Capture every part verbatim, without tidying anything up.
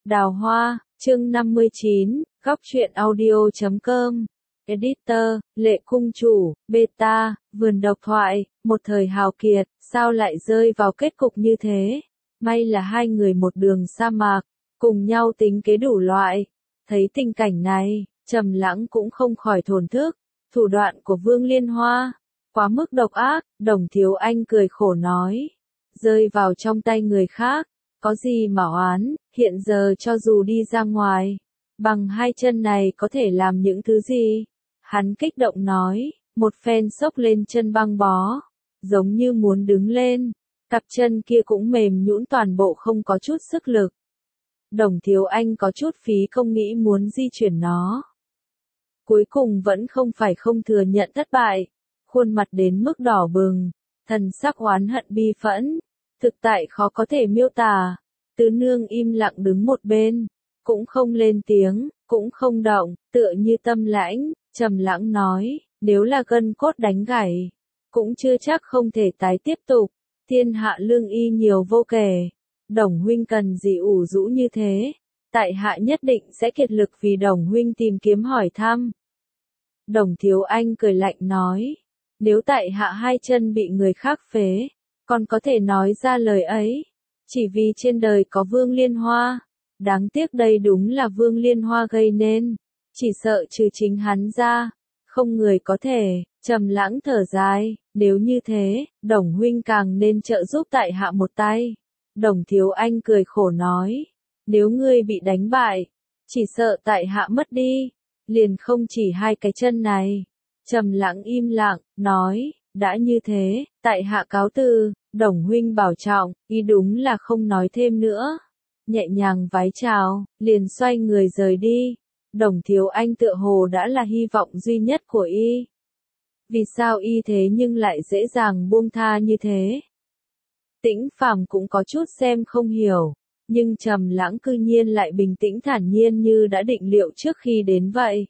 Đào hoa, chương năm mươi chín, góc truyện audio chấm com. Editor, Lệ Cung Chủ, Beta, Vườn Độc Thoại, một thời hào kiệt, sao lại rơi vào kết cục như thế? May là hai người một đường sa mạc, cùng nhau tính kế đủ loại. Thấy tình cảnh này, Trầm Lãng cũng không khỏi thổn thức, thủ đoạn của Vương Liên Hoa, quá mức độc ác. Đồng Thiếu Anh cười khổ nói, rơi vào trong tay người khác, có gì mà oán, hiện giờ cho dù đi ra ngoài, bằng hai chân này có thể làm những thứ gì? Hắn kích động nói, một phen xốc lên chân băng bó, giống như muốn đứng lên, cặp chân kia cũng mềm nhũn toàn bộ không có chút sức lực. Đồng Thiếu Anh có chút phí công nghĩ muốn di chuyển nó. Cuối cùng vẫn không phải không thừa nhận thất bại, khuôn mặt đến mức đỏ bừng, thần sắc oán hận bi phẫn, thực tại khó có thể miêu tả. Tứ nương im lặng đứng một bên, cũng không lên tiếng, cũng không động, tựa như tâm lãnh. Trầm Lãng nói, nếu là gân cốt đánh gãy, cũng chưa chắc không thể tái tiếp tục. Thiên hạ lương y nhiều vô kể, Đồng huynh cần gì ủ rũ như thế? Tại hạ nhất định sẽ kiệt lực vì Đồng huynh tìm kiếm hỏi thăm. Đồng Thiếu Anh cười lạnh nói, nếu tại hạ hai chân bị người khác phế, còn có thể nói ra lời ấy, chỉ vì trên đời có Vương Liên Hoa. Đáng tiếc đây đúng là Vương Liên Hoa gây nên, chỉ sợ trừ chính hắn ra, không người có thể. Trầm Lãng thở dài, nếu như thế, Đồng huynh càng nên trợ giúp tại hạ một tay. Đồng Thiếu Anh cười khổ nói, nếu ngươi bị đánh bại, chỉ sợ tại hạ mất đi, liền không chỉ hai cái chân này. Trầm Lãng im lặng, nói, đã như thế, tại hạ cáo từ. Đồng huynh bảo trọng. Ý đúng là không nói thêm nữa, nhẹ nhàng vái chào, liền xoay người rời đi. Đồng Thiếu Anh tựa hồ đã là hy vọng duy nhất của y. Vì sao y thế nhưng lại dễ dàng buông tha như thế? Tĩnh Phàm cũng có chút xem không hiểu, nhưng Trầm Lãng cư nhiên lại bình tĩnh thản nhiên như đã định liệu trước khi đến vậy.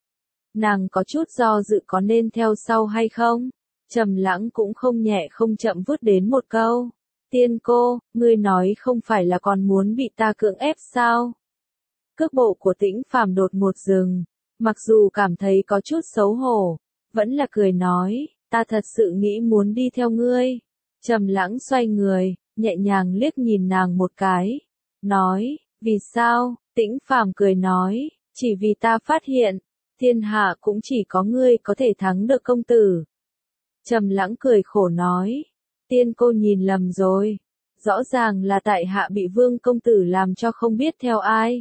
Nàng có chút do dự có nên theo sau hay không? Trầm Lãng cũng không nhẹ không chậm vứt đến một câu, tiên cô, ngươi nói không phải là còn muốn bị ta cưỡng ép sao? Cước bộ của Tĩnh Phàm đột ngột dừng, mặc dù cảm thấy có chút xấu hổ, vẫn là cười nói, ta thật sự nghĩ muốn đi theo ngươi. Trầm Lãng xoay người, nhẹ nhàng liếc nhìn nàng một cái, nói, vì sao? Tĩnh Phàm cười nói, chỉ vì ta phát hiện, thiên hạ cũng chỉ có ngươi có thể thắng được công tử. Trầm Lãng cười khổ nói, tiên cô nhìn lầm rồi, rõ ràng là tại hạ bị Vương công tử làm cho không biết theo ai.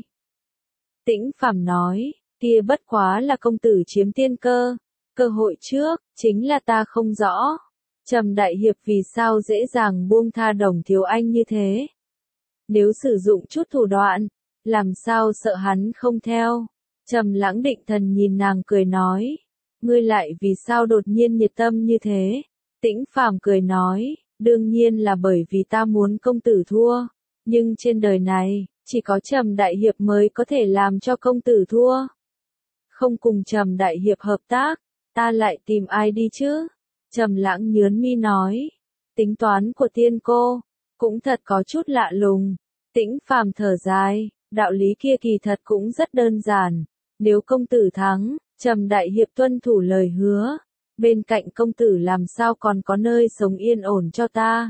Tĩnh Phàm nói, kia bất quá là công tử chiếm tiên cơ, cơ hội trước, chính là ta không rõ. Trầm đại hiệp vì sao dễ dàng buông tha Đồng Thiếu Anh như thế? Nếu sử dụng chút thủ đoạn, làm sao sợ hắn không theo? Trầm Lãng định thần nhìn nàng cười nói, ngươi lại vì sao đột nhiên nhiệt tâm như thế? Tĩnh Phàm cười nói, đương nhiên là bởi vì ta muốn công tử thua, nhưng trên đời này, chỉ có Trầm đại hiệp mới có thể làm cho công tử thua. Không cùng Trầm đại hiệp hợp tác, ta lại tìm ai đi chứ? Trầm Lãng nhướng mi nói, tính toán của tiên cô cũng thật có chút lạ lùng. Tĩnh Phàm thở dài, đạo lý kia kỳ thật cũng rất đơn giản, nếu công tử thắng, Trầm đại hiệp tuân thủ lời hứa, bên cạnh công tử làm sao còn có nơi sống yên ổn cho ta.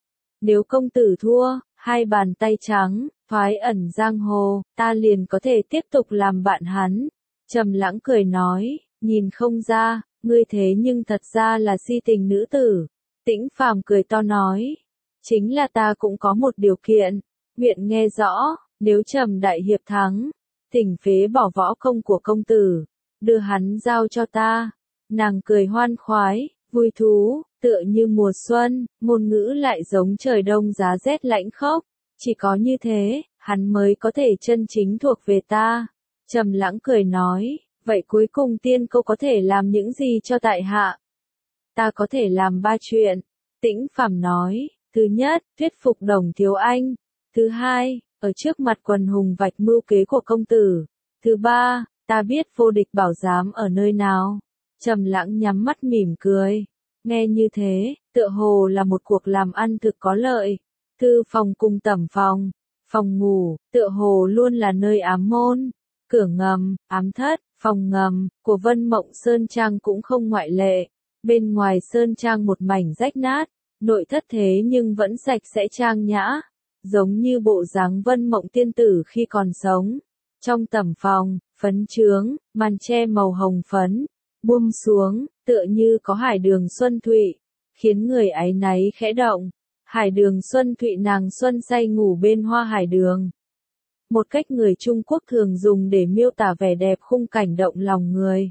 Nếu công tử thua, hai bàn tay trắng, thoái ẩn giang hồ, ta liền có thể tiếp tục làm bạn hắn. Trầm Lãng cười nói, nhìn không ra, ngươi thế nhưng thật ra là si tình nữ tử. Tĩnh Phàm cười to nói, chính là ta cũng có một điều kiện, nguyện nghe rõ, nếu Trầm đại hiệp thắng, thỉnh phế bỏ võ công của công tử, đưa hắn giao cho ta. Nàng cười hoan khoái, vui thú, tựa như mùa xuân, ngôn ngữ lại giống trời đông giá rét lạnh khốc, chỉ có như thế, hắn mới có thể chân chính thuộc về ta. Trầm Lãng cười nói, vậy cuối cùng tiên cô có thể làm những gì cho tại hạ? Ta có thể làm ba chuyện. Tĩnh Phàm nói, thứ nhất, thuyết phục Đồng Thiếu Anh. Thứ hai, ở trước mặt quần hùng vạch mưu kế của công tử. Thứ ba, ta biết vô địch bảo giám ở nơi nào. Trầm Lãng nhắm mắt mỉm cười. Nghe như thế, tựa hồ là một cuộc làm ăn thực có lợi. Thư phòng cùng tẩm phòng. Phòng ngủ, tựa hồ luôn là nơi ám môn, cửa ngầm, ám thất, phòng ngầm, của Vân Mộng Sơn Trang cũng không ngoại lệ. Bên ngoài Sơn Trang một mảnh rách nát, nội thất thế nhưng vẫn sạch sẽ trang nhã, giống như bộ dáng Vân Mộng tiên tử khi còn sống. Trong tẩm phòng, phấn chướng, màn che màu hồng phấn, buông xuống, tựa như có hải đường xuân thụy, khiến người áy náy khẽ động. Hải đường xuân thụy nàng xuân say ngủ bên hoa hải đường. Một cách người Trung Quốc thường dùng để miêu tả vẻ đẹp khung cảnh động lòng người.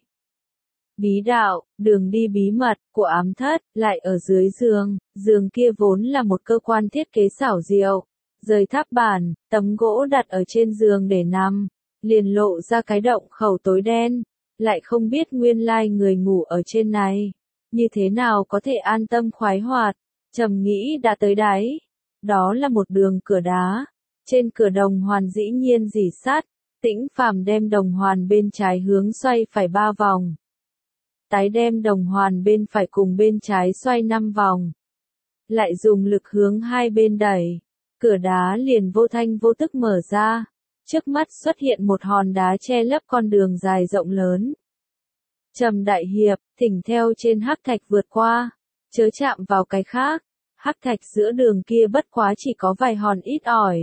Bí đạo, đường đi bí mật của ám thất, lại ở dưới giường, giường kia vốn là một cơ quan thiết kế xảo diệu. Rời tháp bàn, tấm gỗ đặt ở trên giường để nằm, liền lộ ra cái động khẩu tối đen, lại không biết nguyên lai người ngủ ở trên này, như thế nào có thể an tâm khoái hoạt. Trầm nghĩ đã tới đáy, đó là một đường cửa đá, trên cửa đồng hoàn dĩ nhiên rỉ sắt, Tĩnh Phàm đem đồng hoàn bên trái hướng xoay phải ba vòng, tái đem đồng hoàn bên phải cùng bên trái xoay năm vòng, lại dùng lực hướng hai bên đẩy, cửa đá liền vô thanh vô tức mở ra, trước mắt xuất hiện một hòn đá che lấp con đường dài rộng lớn. Trầm đại hiệp, thỉnh theo trên hắc thạch vượt qua, chớ chạm vào cái khác, hắc thạch giữa đường kia bất quá chỉ có vài hòn ít ỏi.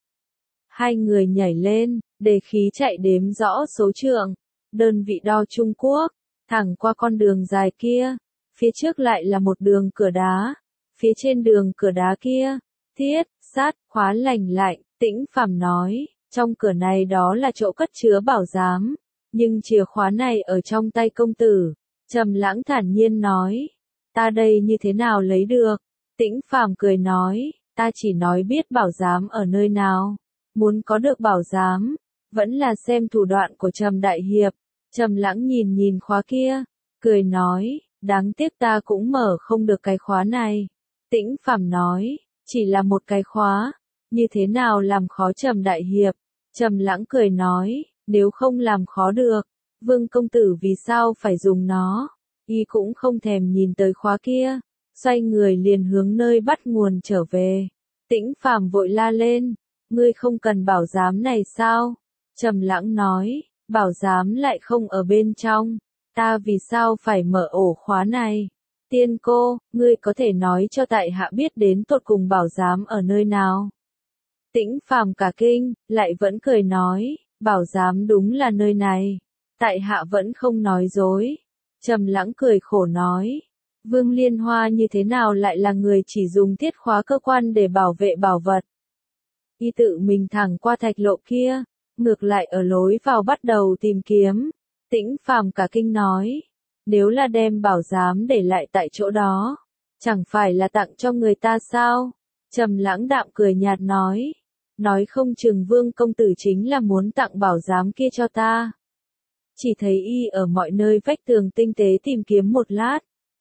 Hai người nhảy lên, đề khí chạy đếm rõ số trượng, đơn vị đo Trung Quốc, thẳng qua con đường dài kia, phía trước lại là một đường cửa đá, phía trên đường cửa đá kia, thiết, sắt, khóa lành lạnh, Tĩnh Phàm nói, trong cửa này đó là chỗ cất chứa bảo giám, nhưng chìa khóa này ở trong tay công tử. Trầm Lãng thản nhiên nói, ta đây như thế nào lấy được? Tĩnh Phàm cười nói, ta chỉ nói biết bảo giám ở nơi nào, muốn có được bảo giám, vẫn là xem thủ đoạn của Trầm đại hiệp. Trầm Lãng nhìn nhìn khóa kia, cười nói, đáng tiếc ta cũng mở không được cái khóa này. Tĩnh Phàm nói, chỉ là một cái khóa, như thế nào làm khó Trầm đại hiệp? Trầm Lãng cười nói, nếu không làm khó được, Vương công tử vì sao phải dùng nó? Y cũng không thèm nhìn tới khóa kia, xoay người liền hướng nơi bắt nguồn trở về. Tĩnh Phàm vội la lên, ngươi không cần bảo giám này sao? Trầm Lãng nói, bảo giám lại không ở bên trong, ta vì sao phải mở ổ khóa này? Tiên cô, ngươi có thể nói cho tại hạ biết đến tột cùng bảo giám ở nơi nào? Tĩnh Phàm cả kinh, lại vẫn cười nói, bảo giám đúng là nơi này, tại hạ vẫn không nói dối. Trầm Lãng cười khổ nói, Vương Liên Hoa như thế nào lại là người chỉ dùng thiết khóa cơ quan để bảo vệ bảo vật? Y tự mình thẳng qua thạch lộ kia, ngược lại ở lối vào bắt đầu tìm kiếm. Tĩnh Phàm cả kinh nói, nếu là đem bảo giám để lại tại chỗ đó, chẳng phải là tặng cho người ta sao? Trầm Lãng đạm cười nhạt nói, nói không chừng Vương công tử chính là muốn tặng bảo giám kia cho ta. Chỉ thấy y ở mọi nơi vách tường tinh tế tìm kiếm một lát,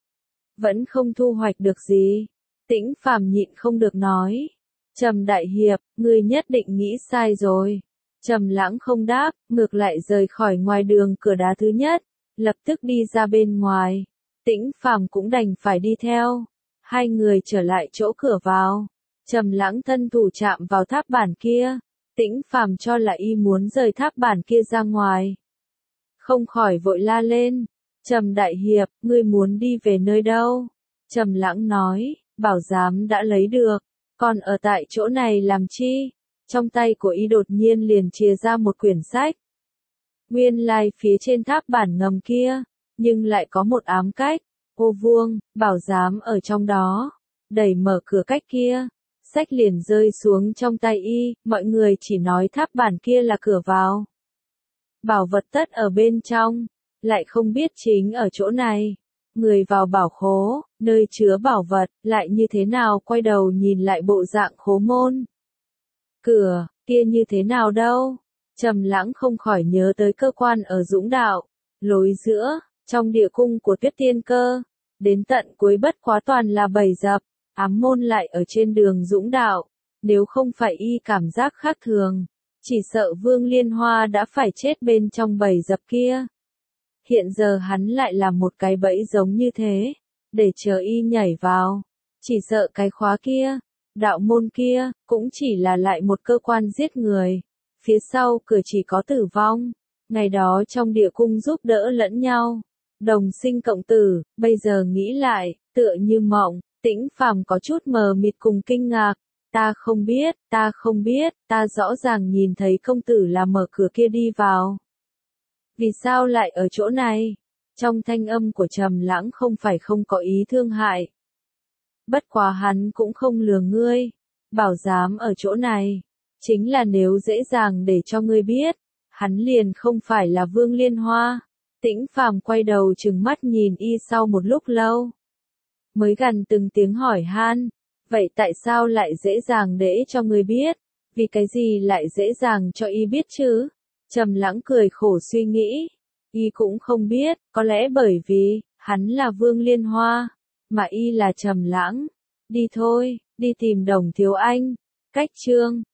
vẫn không thu hoạch được gì. Tĩnh Phàm nhịn không được nói, Trầm đại hiệp, ngươi nhất định nghĩ sai rồi. Trầm Lãng không đáp, ngược lại rời khỏi ngoài đường cửa đá thứ nhất, lập tức đi ra bên ngoài. Tĩnh Phàm cũng đành phải đi theo. Hai người trở lại chỗ cửa vào. Trầm Lãng thân thủ chạm vào tháp bản kia. Tĩnh Phàm cho là y muốn rời tháp bản kia ra ngoài, không khỏi vội la lên, Trầm đại hiệp, ngươi muốn đi về nơi đâu? Trầm Lãng nói, bảo giám đã lấy được, còn ở tại chỗ này làm chi? Trong tay của y đột nhiên liền chìa ra một quyển sách. Nguyên lai phía trên tháp bản ngầm kia, nhưng lại có một ám cách, ô vuông, bảo giám ở trong đó. Đẩy mở cửa cách kia, sách liền rơi xuống trong tay y, mọi người chỉ nói tháp bản kia là cửa vào. Bảo vật tất ở bên trong, lại không biết chính ở chỗ này. Người vào bảo khố, nơi chứa bảo vật, lại như thế nào quay đầu nhìn lại bộ dạng khố môn. Cửa, kia như thế nào đâu? Trầm Lãng không khỏi nhớ tới cơ quan ở Dũng Đạo, lối giữa, trong địa cung của Tuyết Tiên Cơ. Đến tận cuối bất quá toàn là bầy dập, ám môn lại ở trên đường Dũng Đạo. Nếu không phải y cảm giác khác thường, chỉ sợ Vương Liên Hoa đã phải chết bên trong bầy dập kia. Hiện giờ hắn lại làm một cái bẫy giống như thế, để chờ y nhảy vào. Chỉ sợ cái khóa kia, đạo môn kia, cũng chỉ là lại một cơ quan giết người. Phía sau cửa chỉ có tử vong. Ngày đó trong địa cung giúp đỡ lẫn nhau. Đồng sinh cộng tử, bây giờ nghĩ lại, tựa như mộng, Tĩnh Phàm có chút mờ mịt cùng kinh ngạc. Ta không biết, ta không biết, ta rõ ràng nhìn thấy công tử là mở cửa kia đi vào. Vì sao lại ở chỗ này? Trong thanh âm của Trầm Lãng không phải không có ý thương hại. Bất quá hắn cũng không lừa ngươi, bảo dám ở chỗ này, chính là nếu dễ dàng để cho ngươi biết, hắn liền không phải là Vương Liên Hoa. Tĩnh Phàm quay đầu trừng mắt nhìn y sau một lúc lâu, mới gần từng tiếng hỏi han, vậy tại sao lại dễ dàng để cho ngươi biết? Vì cái gì lại dễ dàng cho y biết chứ? Trầm Lãng cười khổ suy nghĩ, y cũng không biết, có lẽ bởi vì hắn là Vương Liên Hoa, mà y là Trầm Lãng. Đi thôi, đi tìm Đồng Thiếu Anh. Cách chương